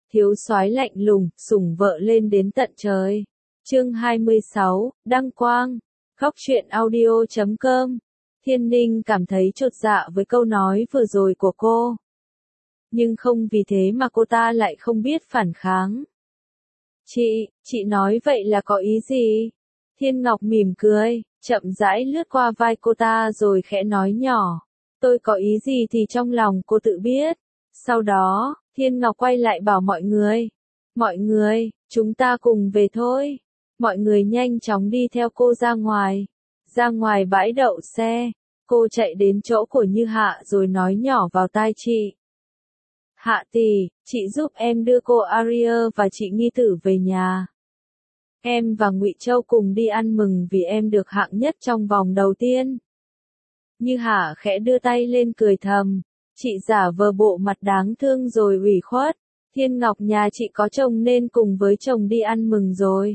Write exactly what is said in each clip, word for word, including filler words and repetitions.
thiếu soái lạnh lùng, sủng vợ lên đến tận trời. Chương hai mươi sáu, Đăng Quang. Góc truyện audio chấm com. Thiên Ninh cảm thấy chột dạ với câu nói vừa rồi của cô. Nhưng không vì thế mà cô ta lại không biết phản kháng. Chị, chị nói vậy là có ý gì? Thiên Ngọc mỉm cười, chậm rãi lướt qua vai cô ta rồi khẽ nói nhỏ. Tôi có ý gì thì trong lòng cô tự biết. Sau đó, Thiên Ngọc quay lại bảo mọi người. Mọi người, chúng ta cùng về thôi. Mọi người nhanh chóng đi theo cô ra ngoài. Ra ngoài bãi đậu xe, cô chạy đến chỗ của Như Hạ rồi nói nhỏ vào tai chị. Hạ tỷ, chị giúp em đưa cô Aria và chị Nghi Tử về nhà. Em và Ngụy Châu cùng đi ăn mừng vì em được hạng nhất trong vòng đầu tiên. Như Hạ khẽ đưa tay lên cười thầm. Chị giả vờ bộ mặt đáng thương rồi ủy khuất. Thiên Ngọc nhà chị có chồng nên cùng với chồng đi ăn mừng rồi.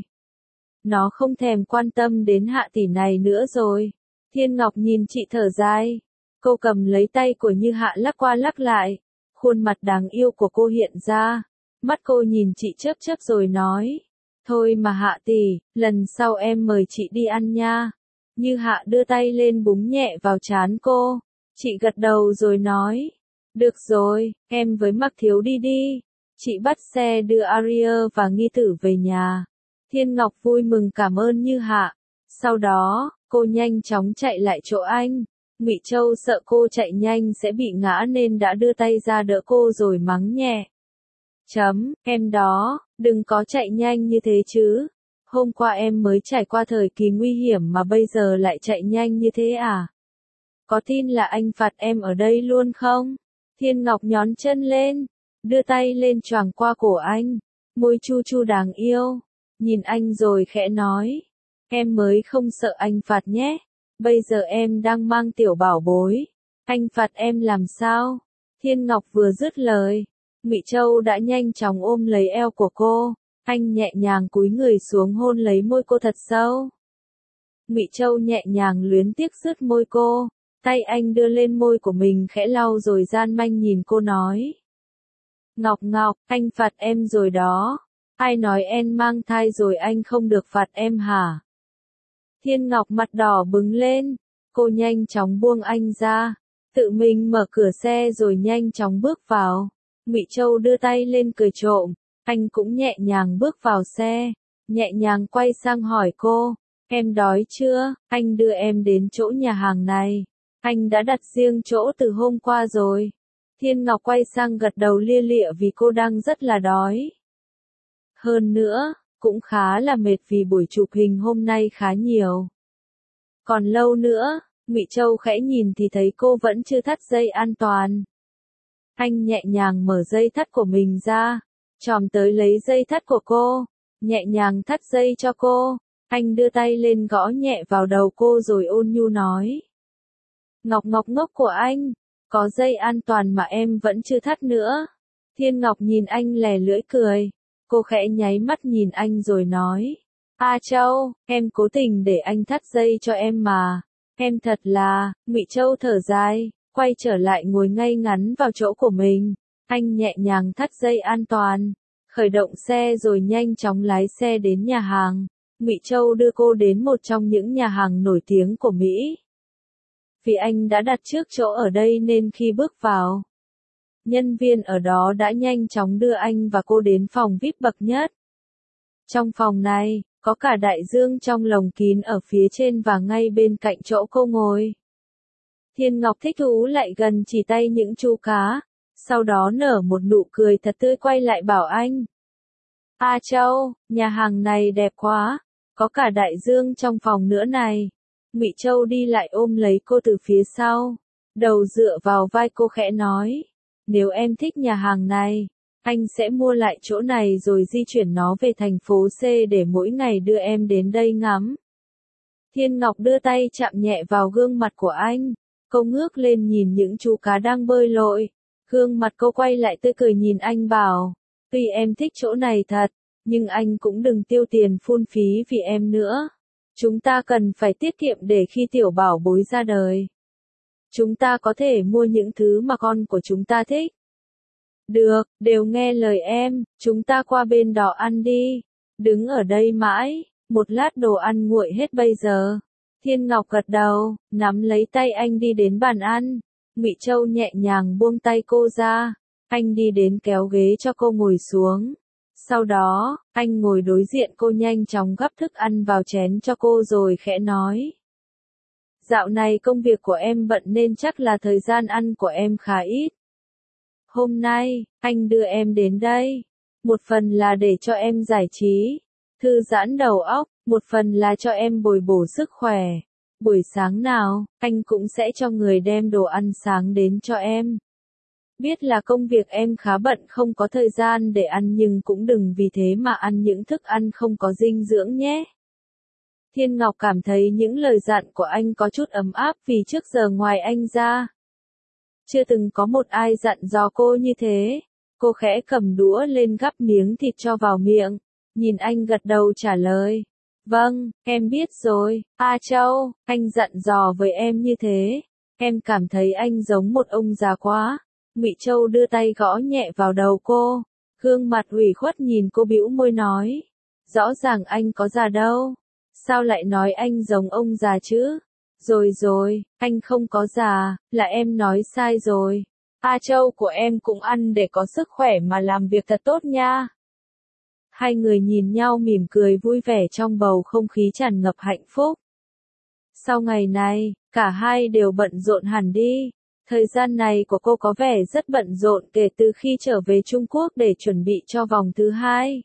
Nó không thèm quan tâm đến Hạ tỷ này nữa rồi. Thiên Ngọc nhìn chị thở dài. Cô cầm lấy tay của Như Hạ lắc qua lắc lại. Khuôn mặt đáng yêu của cô hiện ra. Mắt cô nhìn chị chớp chớp rồi nói. Thôi mà Hạ tỷ, lần sau em mời chị đi ăn nha. Như Hạ đưa tay lên búng nhẹ vào trán cô. Chị gật đầu rồi nói. Được rồi, em với Mạc Thiếu đi đi. Chị bắt xe đưa Aria và Nghi Tử về nhà. Thiên Ngọc vui mừng cảm ơn Như Hạ. Sau đó, cô nhanh chóng chạy lại chỗ anh. Ngụy Châu sợ cô chạy nhanh sẽ bị ngã nên đã đưa tay ra đỡ cô rồi mắng nhẹ. Chấm, em đó, đừng có chạy nhanh như thế chứ. Hôm qua em mới trải qua thời kỳ nguy hiểm mà bây giờ lại chạy nhanh như thế à? Có tin là anh phạt em ở đây luôn không? Thiên Ngọc nhón chân lên, đưa tay lên choàng qua cổ anh, môi chu chu đáng yêu, nhìn anh rồi khẽ nói, em mới không sợ anh phạt nhé, bây giờ em đang mang tiểu bảo bối, anh phạt em làm sao? Thiên Ngọc vừa dứt lời, Ngụy Châu đã nhanh chóng ôm lấy eo của cô, anh nhẹ nhàng cúi người xuống hôn lấy môi cô thật sâu. Ngụy Châu nhẹ nhàng luyến tiếc sướt môi cô. Tay anh đưa lên môi của mình khẽ lau rồi gian manh nhìn cô nói. Ngọc Ngọc, anh phạt em rồi đó. Ai nói em mang thai rồi anh không được phạt em hả? Thiên Ngọc mặt đỏ bừng lên. Cô nhanh chóng buông anh ra. Tự mình mở cửa xe rồi nhanh chóng bước vào. Ngụy Châu đưa tay lên cười trộm. Anh cũng nhẹ nhàng bước vào xe. Nhẹ nhàng quay sang hỏi cô. Em đói chưa? Anh đưa em đến chỗ nhà hàng này. Anh đã đặt riêng chỗ từ hôm qua rồi. Thiên Ngọc quay sang gật đầu lia lịa vì cô đang rất là đói. Hơn nữa, cũng khá là mệt vì buổi chụp hình hôm nay khá nhiều. Còn lâu nữa, Ngụy Châu khẽ nhìn thì thấy cô vẫn chưa thắt dây an toàn. Anh nhẹ nhàng mở dây thắt của mình ra, chòm tới lấy dây thắt của cô, nhẹ nhàng thắt dây cho cô. Anh đưa tay lên gõ nhẹ vào đầu cô rồi ôn nhu nói. Ngọc Ngọc ngốc của anh, có dây an toàn mà em vẫn chưa thắt nữa. Thiên Ngọc nhìn anh lè lưỡi cười. Cô khẽ nháy mắt nhìn anh rồi nói. A Châu, em cố tình để anh thắt dây cho em mà. Em thật là, Ngụy Châu thở dài, quay trở lại ngồi ngay ngắn vào chỗ của mình. Anh nhẹ nhàng thắt dây an toàn, khởi động xe rồi nhanh chóng lái xe đến nhà hàng. Ngụy Châu đưa cô đến một trong những nhà hàng nổi tiếng của Mỹ. Vì anh đã đặt trước chỗ ở đây nên khi bước vào, nhân viên ở đó đã nhanh chóng đưa anh và cô đến phòng vi ai pi bậc nhất. Trong phòng này, có cả đại dương trong lồng kín ở phía trên và ngay bên cạnh chỗ cô ngồi. Thiên Ngọc thích thú lại gần chỉ tay những chú cá, sau đó nở một nụ cười thật tươi quay lại bảo anh. A Châu, nhà hàng này đẹp quá, có cả đại dương trong phòng nữa này. Ngụy Châu đi lại ôm lấy cô từ phía sau, đầu dựa vào vai cô khẽ nói, nếu em thích nhà hàng này, anh sẽ mua lại chỗ này rồi di chuyển nó về thành phố C để mỗi ngày đưa em đến đây ngắm. Thiên Ngọc đưa tay chạm nhẹ vào gương mặt của anh, cô ngước lên nhìn những chú cá đang bơi lội, gương mặt cô quay lại tươi cười nhìn anh bảo, tuy em thích chỗ này thật, nhưng anh cũng đừng tiêu tiền phung phí vì em nữa. Chúng ta cần phải tiết kiệm để khi tiểu bảo bối ra đời. Chúng ta có thể mua những thứ mà con của chúng ta thích. Được, đều nghe lời em, chúng ta qua bên đó ăn đi. Đứng ở đây mãi, một lát đồ ăn nguội hết bây giờ. Thiên Ngọc gật đầu, nắm lấy tay anh đi đến bàn ăn. Ngụy Châu nhẹ nhàng buông tay cô ra. Anh đi đến kéo ghế cho cô ngồi xuống. Sau đó, anh ngồi đối diện cô nhanh chóng gắp thức ăn vào chén cho cô rồi khẽ nói. Dạo này công việc của em bận nên chắc là thời gian ăn của em khá ít. Hôm nay, anh đưa em đến đây. Một phần là để cho em giải trí, thư giãn đầu óc, một phần là cho em bồi bổ sức khỏe. Buổi sáng nào, anh cũng sẽ cho người đem đồ ăn sáng đến cho em. Biết là công việc em khá bận không có thời gian để ăn nhưng cũng đừng vì thế mà ăn những thức ăn không có dinh dưỡng nhé. Thiên Ngọc cảm thấy những lời dặn của anh có chút ấm áp vì trước giờ ngoài anh ra, chưa từng có một ai dặn dò cô như thế. Cô khẽ cầm đũa lên gắp miếng thịt cho vào miệng, nhìn anh gật đầu trả lời. Vâng, em biết rồi, A Châu, anh dặn dò với em như thế. Em cảm thấy anh giống một ông già quá. Ngụy Châu đưa tay gõ nhẹ vào đầu cô, gương mặt ủy khuất nhìn cô bĩu môi nói. Rõ ràng anh có già đâu. Sao lại nói anh giống ông già chứ? Rồi rồi, anh không có già, là em nói sai rồi. A Châu của em cũng ăn để có sức khỏe mà làm việc thật tốt nha. Hai người nhìn nhau mỉm cười vui vẻ trong bầu không khí tràn ngập hạnh phúc. Sau ngày này, cả hai đều bận rộn hẳn đi. Thời gian này của cô có vẻ rất bận rộn kể từ khi trở về Trung Quốc để chuẩn bị cho vòng thứ hai.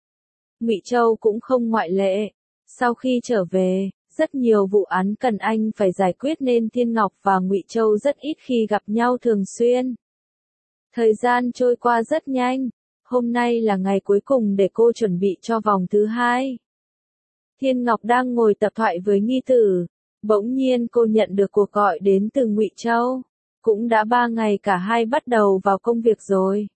Ngụy Châu cũng không ngoại lệ. Sau khi trở về, rất nhiều vụ án cần anh phải giải quyết nên Thiên Ngọc và Ngụy Châu rất ít khi gặp nhau thường xuyên. Thời gian trôi qua rất nhanh. Hôm nay là ngày cuối cùng để cô chuẩn bị cho vòng thứ hai. Thiên Ngọc đang ngồi tập thoại với Nghi Tử. Bỗng nhiên cô nhận được cuộc gọi đến từ Ngụy Châu. Cũng đã ba ngày cả hai bắt đầu vào công việc rồi.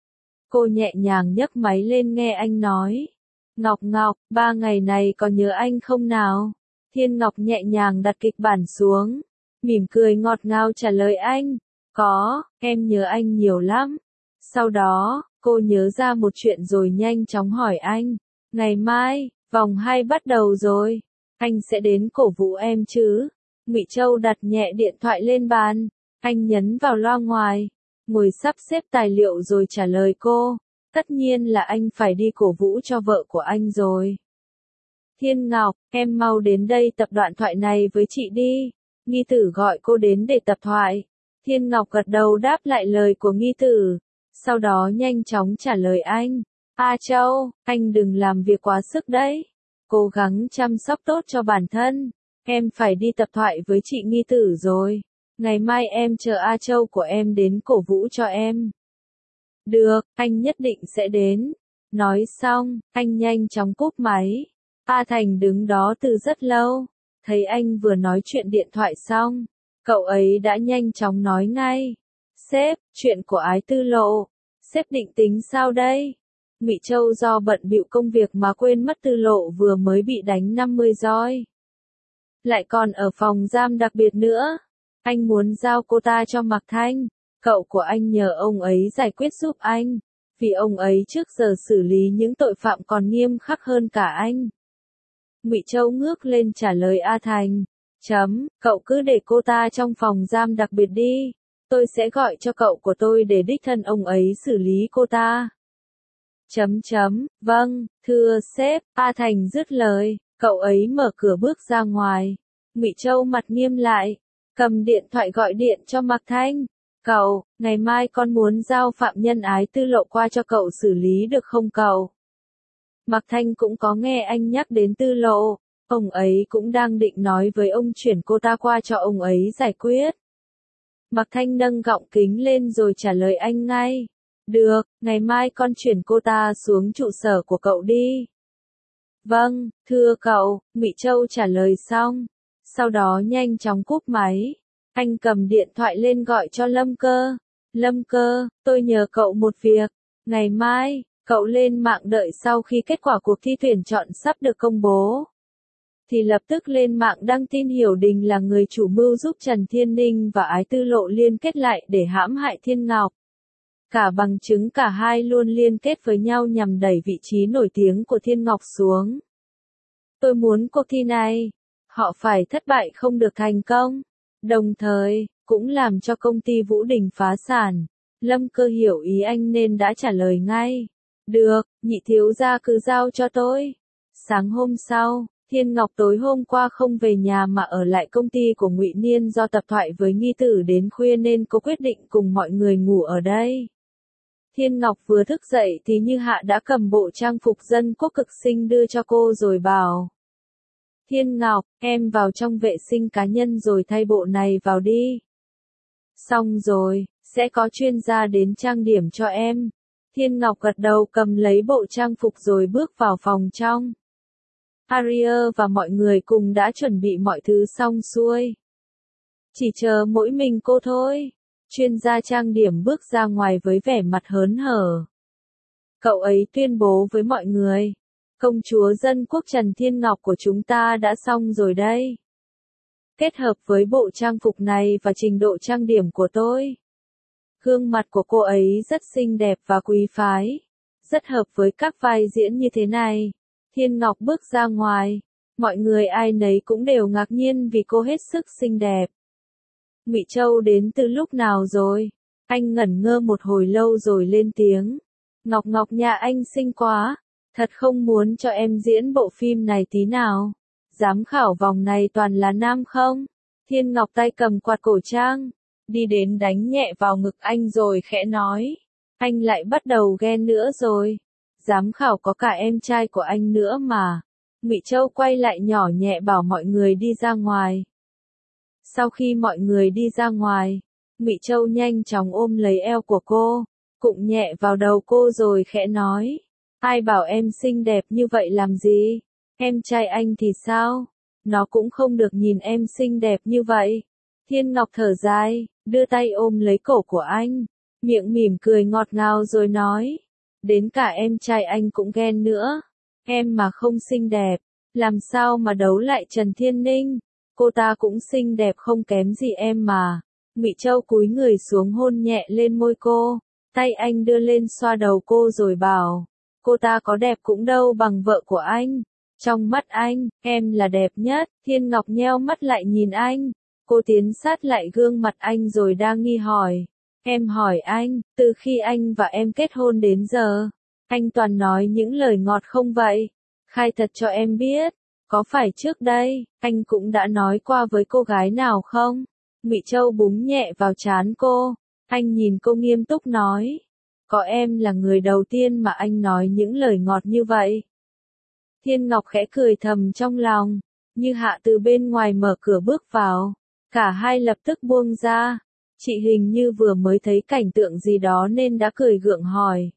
Cô nhẹ nhàng nhấc máy lên nghe anh nói. Ngọc Ngọc, ba ngày này có nhớ anh không nào? Thiên Ngọc nhẹ nhàng đặt kịch bản xuống. Mỉm cười ngọt ngào trả lời anh. Có, em nhớ anh nhiều lắm. Sau đó, cô nhớ ra một chuyện rồi nhanh chóng hỏi anh. Ngày mai, vòng hai bắt đầu rồi. Anh sẽ đến cổ vũ em chứ? Ngụy Châu đặt nhẹ điện thoại lên bàn. Anh nhấn vào loa ngoài. Ngồi sắp xếp tài liệu rồi trả lời cô. Tất nhiên là anh phải đi cổ vũ cho vợ của anh rồi. Thiên Ngọc, em mau đến đây tập đoạn thoại này với chị đi. Nghi Tử gọi cô đến để tập thoại. Thiên Ngọc gật đầu đáp lại lời của Nghi Tử. Sau đó nhanh chóng trả lời anh. A Châu, anh đừng làm việc quá sức đấy. Cố gắng chăm sóc tốt cho bản thân. Em phải đi tập thoại với chị Nghi Tử rồi. Ngày mai em chờ A Châu của em đến cổ vũ cho em. Được, anh nhất định sẽ đến. Nói xong, anh nhanh chóng cúp máy. A Thành đứng đó từ rất lâu. Thấy anh vừa nói chuyện điện thoại xong, cậu ấy đã nhanh chóng nói ngay. Sếp, chuyện của Ái Tư Lộ. Sếp định tính sao đây? Ngụy Châu do bận bịu công việc mà quên mất Tư Lộ vừa mới bị đánh năm mươi roi. Lại còn ở phòng giam đặc biệt nữa. Anh muốn giao cô ta cho Mạc Thanh. Cậu của anh nhờ ông ấy giải quyết giúp anh. Vì ông ấy trước giờ xử lý những tội phạm còn nghiêm khắc hơn cả anh. Ngụy Châu ngước lên trả lời A Thành. Chấm, cậu cứ để cô ta trong phòng giam đặc biệt đi. Tôi sẽ gọi cho cậu của tôi để đích thân ông ấy xử lý cô ta. Chấm chấm, vâng, thưa sếp, A Thành dứt lời, cậu ấy mở cửa bước ra ngoài. Ngụy Châu mặt nghiêm lại, cầm điện thoại gọi điện cho Mạc Thanh. Cậu, ngày mai con muốn giao phạm nhân Ái Tư Lộ qua cho cậu xử lý được không cậu? Mạc Thanh cũng có nghe anh nhắc đến Tư Lộ, ông ấy cũng đang định nói với ông chuyển cô ta qua cho ông ấy giải quyết. Mạc Thanh nâng gọng kính lên rồi trả lời anh ngay. Được, ngày mai con chuyển cô ta xuống trụ sở của cậu đi. Vâng, thưa cậu, Ngụy Châu trả lời xong. Sau đó nhanh chóng cúp máy. Anh cầm điện thoại lên gọi cho Lâm Cơ. Lâm Cơ, tôi nhờ cậu một việc. Ngày mai, cậu lên mạng đợi sau khi kết quả cuộc thi tuyển chọn sắp được công bố. Thì lập tức lên mạng đăng tin Hiểu Đình là người chủ mưu giúp Trần Thiên Ninh và Ái Tư Lộ liên kết lại để hãm hại Thiên Ngọc. Cả bằng chứng cả hai luôn liên kết với nhau nhằm đẩy vị trí nổi tiếng của Thiên Ngọc xuống. Tôi muốn cuộc thi này, họ phải thất bại không được thành công. Đồng thời, cũng làm cho công ty Vũ Đình phá sản. Lâm Cơ hiểu ý anh nên đã trả lời ngay. Được, nhị thiếu gia cứ giao cho tôi. Sáng hôm sau, Thiên Ngọc tối hôm qua không về nhà mà ở lại công ty của Ngụy Niên do tập thoại với Nghi Tử đến khuya nên cô quyết định cùng mọi người ngủ ở đây. Thiên Ngọc vừa thức dậy thì Như Hạ đã cầm bộ trang phục dân quốc cực xinh đưa cho cô rồi bảo. Thiên Ngọc, em vào trong vệ sinh cá nhân rồi thay bộ này vào đi. Xong rồi, sẽ có chuyên gia đến trang điểm cho em. Thiên Ngọc gật đầu cầm lấy bộ trang phục rồi bước vào phòng trong. Aria và mọi người cùng đã chuẩn bị mọi thứ xong xuôi. Chỉ chờ mỗi mình cô thôi. Chuyên gia trang điểm bước ra ngoài với vẻ mặt hớn hở. Cậu ấy tuyên bố với mọi người. Công chúa dân quốc Trần Thiên Ngọc của chúng ta đã xong rồi đây. Kết hợp với bộ trang phục này và trình độ trang điểm của tôi. Gương mặt của cô ấy rất xinh đẹp và quý phái. Rất hợp với các vai diễn như thế này. Thiên Ngọc bước ra ngoài. Mọi người ai nấy cũng đều ngạc nhiên vì cô hết sức xinh đẹp. Ngụy Châu đến từ lúc nào rồi? Anh ngẩn ngơ một hồi lâu rồi lên tiếng. Ngọc Ngọc nhà anh xinh quá. Thật không muốn cho em diễn bộ phim này tí nào. Giám khảo vòng này toàn là nam không? Thiên Ngọc tay cầm quạt cổ trang. Đi đến đánh nhẹ vào ngực anh rồi khẽ nói. Anh lại bắt đầu ghen nữa rồi. Giám khảo có cả em trai của anh nữa mà. Ngụy Châu quay lại nhỏ nhẹ bảo mọi người đi ra ngoài. Sau khi mọi người đi ra ngoài, Ngụy Châu nhanh chóng ôm lấy eo của cô, cụng nhẹ vào đầu cô rồi khẽ nói. Ai bảo em xinh đẹp như vậy làm gì? Em trai anh thì sao? Nó cũng không được nhìn em xinh đẹp như vậy. Thiên Ngọc thở dài, đưa tay ôm lấy cổ của anh, miệng mỉm cười ngọt ngào rồi nói. Đến cả em trai anh cũng ghen nữa. Em mà không xinh đẹp, làm sao mà đấu lại Trần Thiên Ninh? Cô ta cũng xinh đẹp không kém gì em mà. Ngụy Châu cúi người xuống hôn nhẹ lên môi cô, tay anh đưa lên xoa đầu cô rồi bảo. Cô ta có đẹp cũng đâu bằng vợ của anh. Trong mắt anh, em là đẹp nhất. Thiên Ngọc nheo mắt lại nhìn anh. Cô tiến sát lại gương mặt anh rồi đa nghi hỏi. Em hỏi anh, từ khi anh và em kết hôn đến giờ, anh toàn nói những lời ngọt không vậy? Khai thật cho em biết, có phải trước đây, anh cũng đã nói qua với cô gái nào không? Ngụy Châu búng nhẹ vào trán cô. Anh nhìn cô nghiêm túc nói. Có em là người đầu tiên mà anh nói những lời ngọt như vậy. Thiên Ngọc khẽ cười thầm trong lòng. Như Hạ từ bên ngoài mở cửa bước vào. Cả hai lập tức buông ra. Chị hình như vừa mới thấy cảnh tượng gì đó nên đã cười gượng hỏi.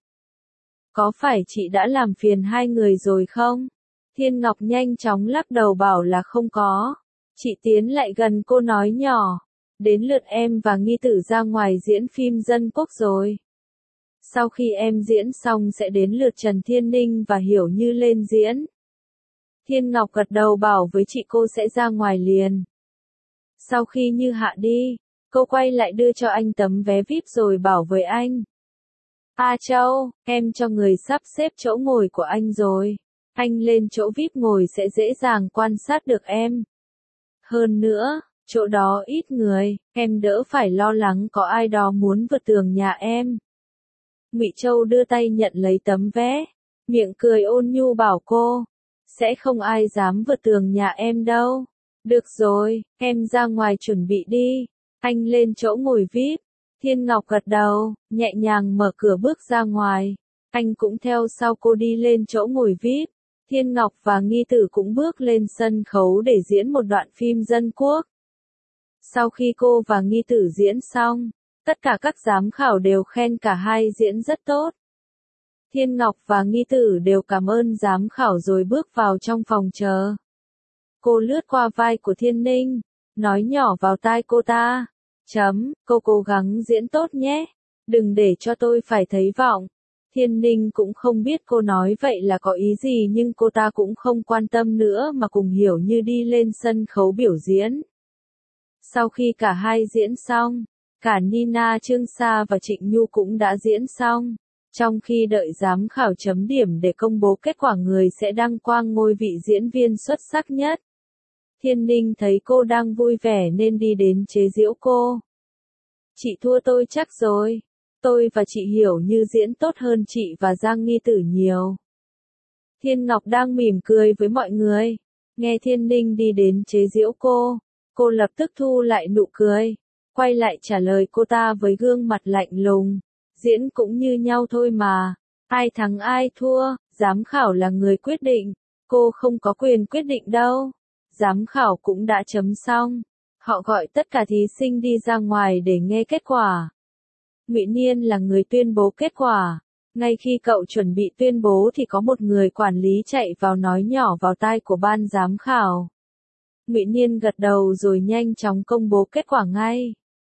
Có phải chị đã làm phiền hai người rồi không? Thiên Ngọc nhanh chóng lắc đầu bảo là không có. Chị tiến lại gần cô nói nhỏ. Đến lượt em và Nghi Tử ra ngoài diễn phim dân quốc rồi. Sau khi em diễn xong sẽ đến lượt Trần Thiên Ninh và Hiểu Như lên diễn. Thiên Ngọc gật đầu bảo với chị cô sẽ ra ngoài liền. Sau khi Như Hạ đi, cô quay lại đưa cho anh tấm vé vi ai pi rồi bảo với anh. A Châu, em cho người sắp xếp chỗ ngồi của anh rồi. Anh lên chỗ vi ai pi ngồi sẽ dễ dàng quan sát được em. Hơn nữa, chỗ đó ít người, em đỡ phải lo lắng có ai đó muốn vượt tường nhà em. Ngụy Châu đưa tay nhận lấy tấm vé, miệng cười ôn nhu bảo cô. Sẽ không ai dám vượt tường nhà em đâu. Được rồi, em ra ngoài chuẩn bị đi. Anh lên chỗ ngồi vi ai pi. Thiên Ngọc gật đầu, nhẹ nhàng mở cửa bước ra ngoài. Anh cũng theo sau cô đi lên chỗ ngồi vi ai pi. Thiên Ngọc và Nghi Tử cũng bước lên sân khấu để diễn một đoạn phim dân quốc. Sau khi cô và Nghi Tử diễn xong, tất cả các giám khảo đều khen cả hai diễn rất tốt. Thiên Ngọc và Nghi Tử đều cảm ơn giám khảo rồi bước vào trong phòng chờ. Cô lướt qua vai của Thiên Ninh, nói nhỏ vào tai cô ta. Chấm, cô cố gắng diễn tốt nhé. Đừng để cho tôi phải thấy vọng. Thiên Ninh cũng không biết cô nói vậy là có ý gì nhưng cô ta cũng không quan tâm nữa mà cùng Hiểu Như đi lên sân khấu biểu diễn. Sau khi cả hai diễn xong, Cả Nina Trương Sa và Trịnh Nhu cũng đã diễn xong. Trong khi đợi giám khảo chấm điểm để công bố kết quả người sẽ đăng quang ngôi vị diễn viên xuất sắc nhất. Thiên Ninh thấy cô đang vui vẻ nên đi đến chế giễu cô. Chị thua tôi chắc rồi. Tôi và chị Hiểu Như diễn tốt hơn chị và Giang Nghi Tử nhiều. Thiên Ngọc đang mỉm cười với mọi người. Nghe Thiên Ninh đi đến chế giễu cô, cô lập tức thu lại nụ cười, quay lại trả lời cô ta với gương mặt lạnh lùng. Diễn cũng như nhau thôi mà. Ai thắng ai thua, giám khảo là người quyết định. Cô không có quyền quyết định đâu. Giám khảo cũng đã chấm xong. Họ gọi tất cả thí sinh đi ra ngoài để nghe kết quả. Ngụy Niên là người tuyên bố kết quả. Ngay khi cậu chuẩn bị tuyên bố thì có một người quản lý chạy vào nói nhỏ vào tai của ban giám khảo. Ngụy Niên gật đầu rồi nhanh chóng công bố kết quả ngay.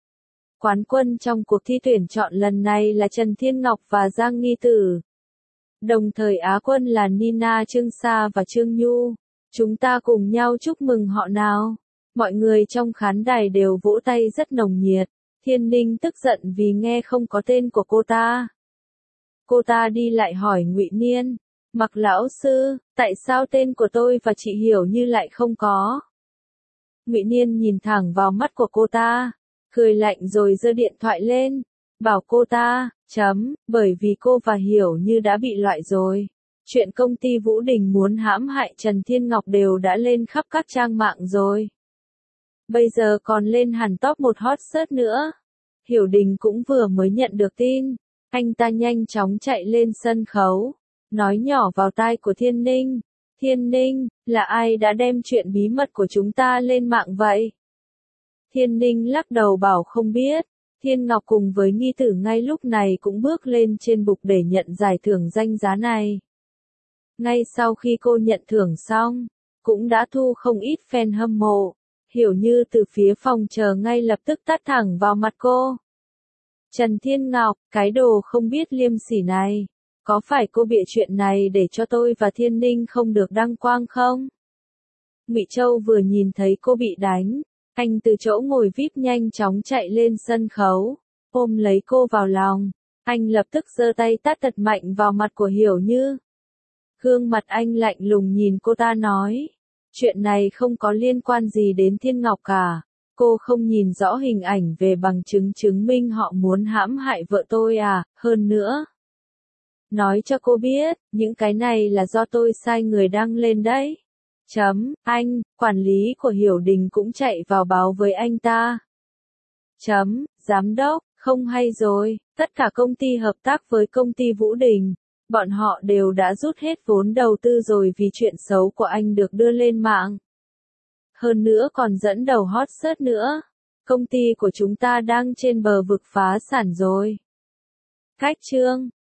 Quán quân trong cuộc thi tuyển chọn lần này là Trần Thiên Ngọc và Giang Nghi Tử. Đồng thời Á quân là Nina Trương Sa và Trương Nhu. Chúng ta cùng nhau chúc mừng họ nào. Mọi người trong khán đài đều vỗ tay rất nồng nhiệt. Thiên Ninh tức giận vì nghe không có tên của cô ta. Cô ta đi lại hỏi Ngụy Niên, Mặc lão sư, tại sao tên của tôi và chị Hiểu Như lại không có? Ngụy Niên nhìn thẳng vào mắt của cô ta, cười lạnh rồi giơ điện thoại lên, bảo cô ta, chấm, bởi vì cô và Hiểu Như đã bị loại rồi. Chuyện công ty Vũ Đình muốn hãm hại Trần Thiên Ngọc đều đã lên khắp các trang mạng rồi. Bây giờ còn lên hẳn top một hot search nữa. Hiểu Đình cũng vừa mới nhận được tin. Anh ta nhanh chóng chạy lên sân khấu, nói nhỏ vào tai của Thiên Ninh. Thiên Ninh, là ai đã đem chuyện bí mật của chúng ta lên mạng vậy? Thiên Ninh lắc đầu bảo không biết. Thiên Ngọc cùng với Nghi Tử ngay lúc này cũng bước lên trên bục để nhận giải thưởng danh giá này. Ngay sau khi cô nhận thưởng xong, cũng đã thu không ít fan hâm mộ. Hiểu Như từ phía phòng chờ ngay lập tức tát thẳng vào mặt cô. Trần Thiên Ngọc, cái đồ không biết liêm sỉ này, có phải cô bịa chuyện này để cho tôi và Thiên Ninh không được đăng quang không? Ngụy Châu vừa nhìn thấy cô bị đánh, anh từ chỗ ngồi vi ai pi nhanh chóng chạy lên sân khấu, ôm lấy cô vào lòng, anh lập tức giơ tay tát thật mạnh vào mặt của Hiểu Như. Gương mặt anh lạnh lùng nhìn cô ta nói, chuyện này không có liên quan gì đến Thiên Ngọc cả. Cô không nhìn rõ hình ảnh về bằng chứng chứng minh họ muốn hãm hại vợ tôi à, hơn nữa. Nói cho cô biết, những cái này là do tôi sai người đăng lên đấy. Chấm, anh, quản lý của Hiểu Đình cũng chạy vào báo với anh ta. Chấm, giám đốc, không hay rồi, tất cả công ty hợp tác với công ty Vũ Đình. Bọn họ đều đã rút hết vốn đầu tư rồi vì chuyện xấu của anh được đưa lên mạng. Hơn nữa còn dẫn đầu hot search nữa. Công ty của chúng ta đang trên bờ vực phá sản rồi. Cách chương